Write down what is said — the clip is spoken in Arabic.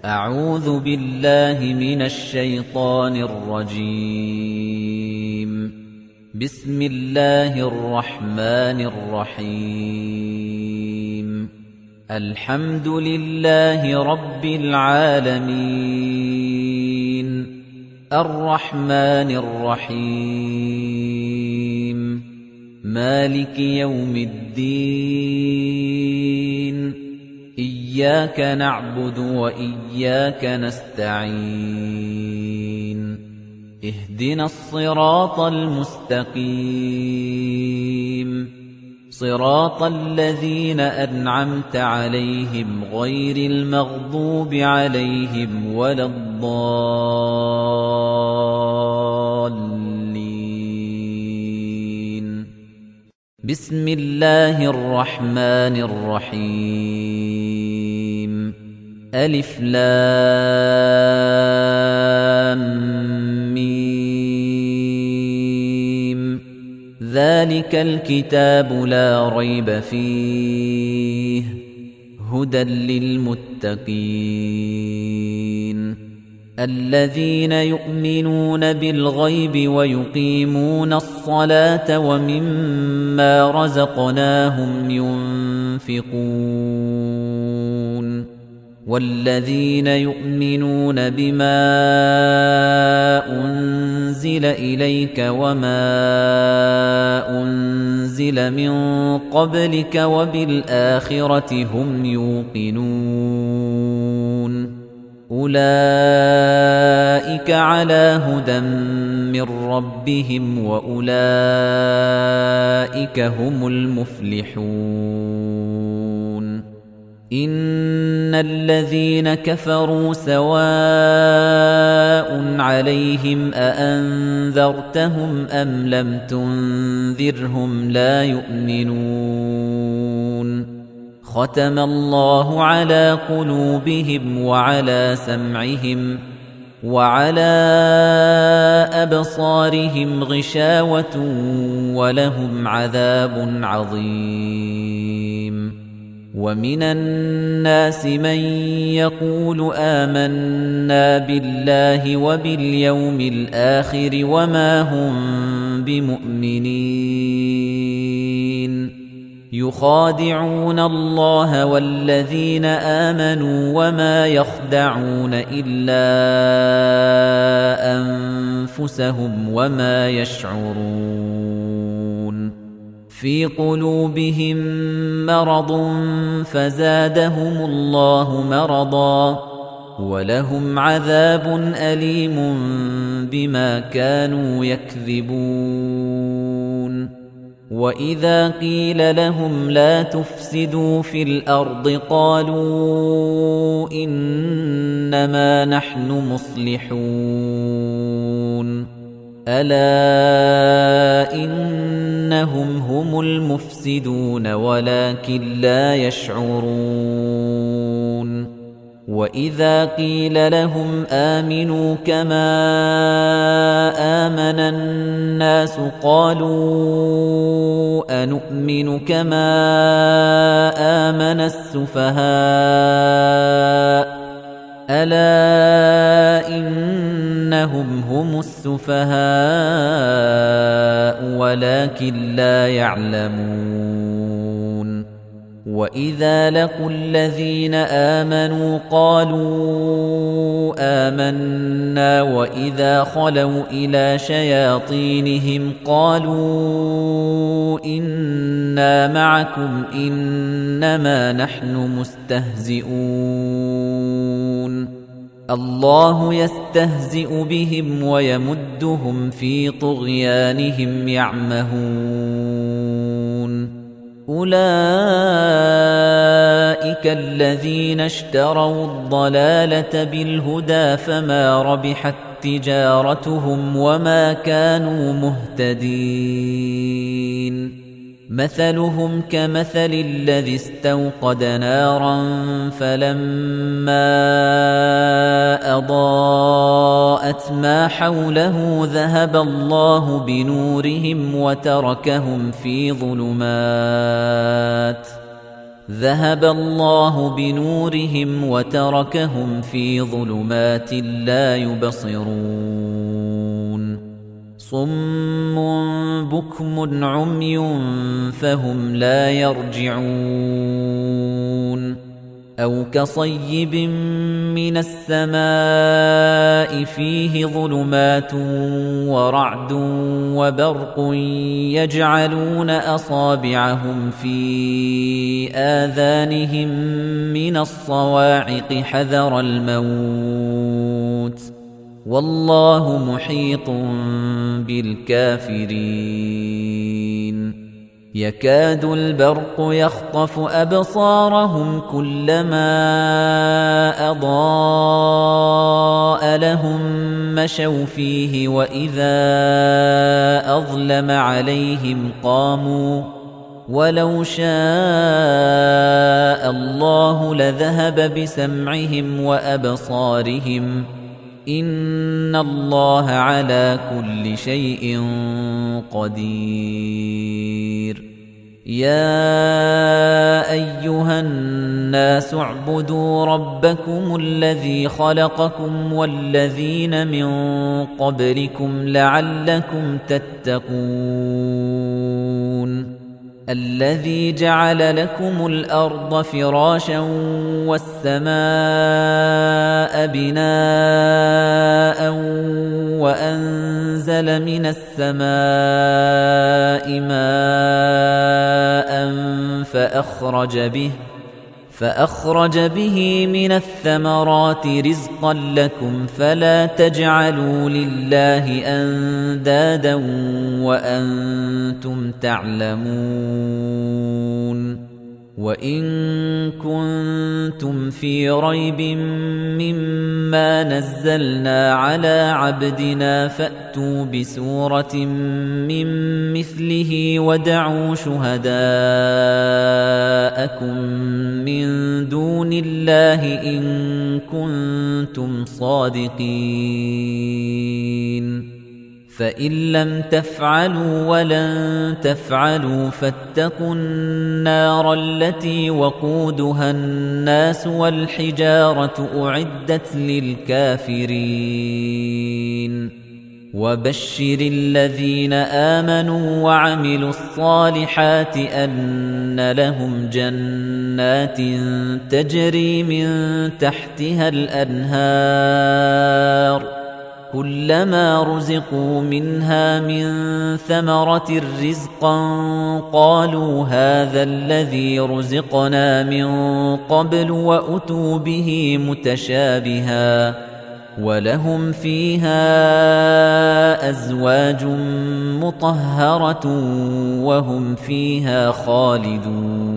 أعوذ بالله من الشيطان الرجيم. بسم الله الرحمن الرحيم. الحمد لله رب العالمين، الرحمن الرحيم، مالك يوم الدين. إياك نعبد وإياك نستعين. اهدنا الصراط المستقيم، صراط الذين أنعمت عليهم غير المغضوب عليهم ولا الضالين. بسم الله الرحمن الرحيم. ألف لام ميم. ذلك الكتاب لا ريب فيه هدى للمتقين الذين يؤمنون بالغيب ويقيمون الصلاة ومما رزقناهم ينفقون والذين يؤمنون بما أنزل إليك وما أنزل من قبلك وبالآخرة هم يوقنون أولئك على هدى من ربهم وأولئك هم المفلحون. إن الذين كفروا سواء عليهم أأنذرتهم أم لم تنذرهم لا يؤمنون. ختم الله على قلوبهم وعلى سمعهم وعلى أبصارهم غشاوة ولهم عذاب عظيم. ومن الناس من يقول آمنا بالله وباليوم الآخر وما هم بمؤمنين. يخادعون الله والذين آمنوا وما يخدعون إلا أنفسهم وما يشعرون. في قلوبهم مرض فزادهم الله مرضا ولهم عذاب أليم بما كانوا يكذبون. وإذا قيل لهم لا تفسدوا في الأرض قالوا إنما نحن مصلحون. ألا إنهم هم المفسدون ولكن لا يشعرون. وإذا قيل لهم آمنوا كما آمن الناس قالوا أنؤمن كما آمن السفهاء. ألا إنهم هم السفهاء ولكن لا يعلمون. وإذا لقوا الذين آمنوا قالوا آمنا وإذا خلوا إلى شياطينهم قالوا إنا معكم إنما نحن مستهزئون. الله يستهزئ بهم ويمدهم في طغيانهم يعمهون. أولئك الذين اشتروا الضلالة بالهدى فما ربحت تجارتهم وما كانوا مهتدين. مثلهم كمثل الذي استوقد نارا فلما أضاءت ما حوله ذهب الله بنورهم وتركهم في ظلمات ذهب الله بنورهم وتركهم في ظلمات لا يبصرون صم بكم عمي فهم لا يرجعون أو كصيب من السماء فيه ظلمات ورعد وبرق يجعلون أصابعهم في آذانهم من الصواعق حذر الموت والله محيط بالكافرين يكاد البرق يخطف أبصارهم كلما أضاء لهم مشوا فيه وإذا أظلم عليهم قاموا ولو شاء الله لذهب بسمعهم وأبصارهم إن الله على كل شيء قدير يا أيها الناس اعبدوا ربكم الذي خلقكم والذين من قبلكم لعلكم تتقون الذي جعل لكم الأرض فراشا والسماء بناء وأنزل من السماء ماء فأخرج به من الثمرات رزقا لكم فلا تجعلوا لله أندادا وأنتم تعلمون وإن كنتم في ريب مما نزلنا على عبدنا فأتوا بسورة من مثله ودعوا شهداءكم من دون الله إن كنتم صادقين فإن لم تفعلوا ولن تفعلوا فاتقوا النار التي وقودها الناس والحجارة أعدت للكافرين وبشر الذين آمنوا وعملوا الصالحات أن لهم جنات تجري من تحتها الأنهار كلما رزقوا منها من ثمرة رزقا قالوا هذا الذي رزقنا من قبل وأتوا به متشابها ولهم فيها أزواج مطهرة وهم فيها خالدون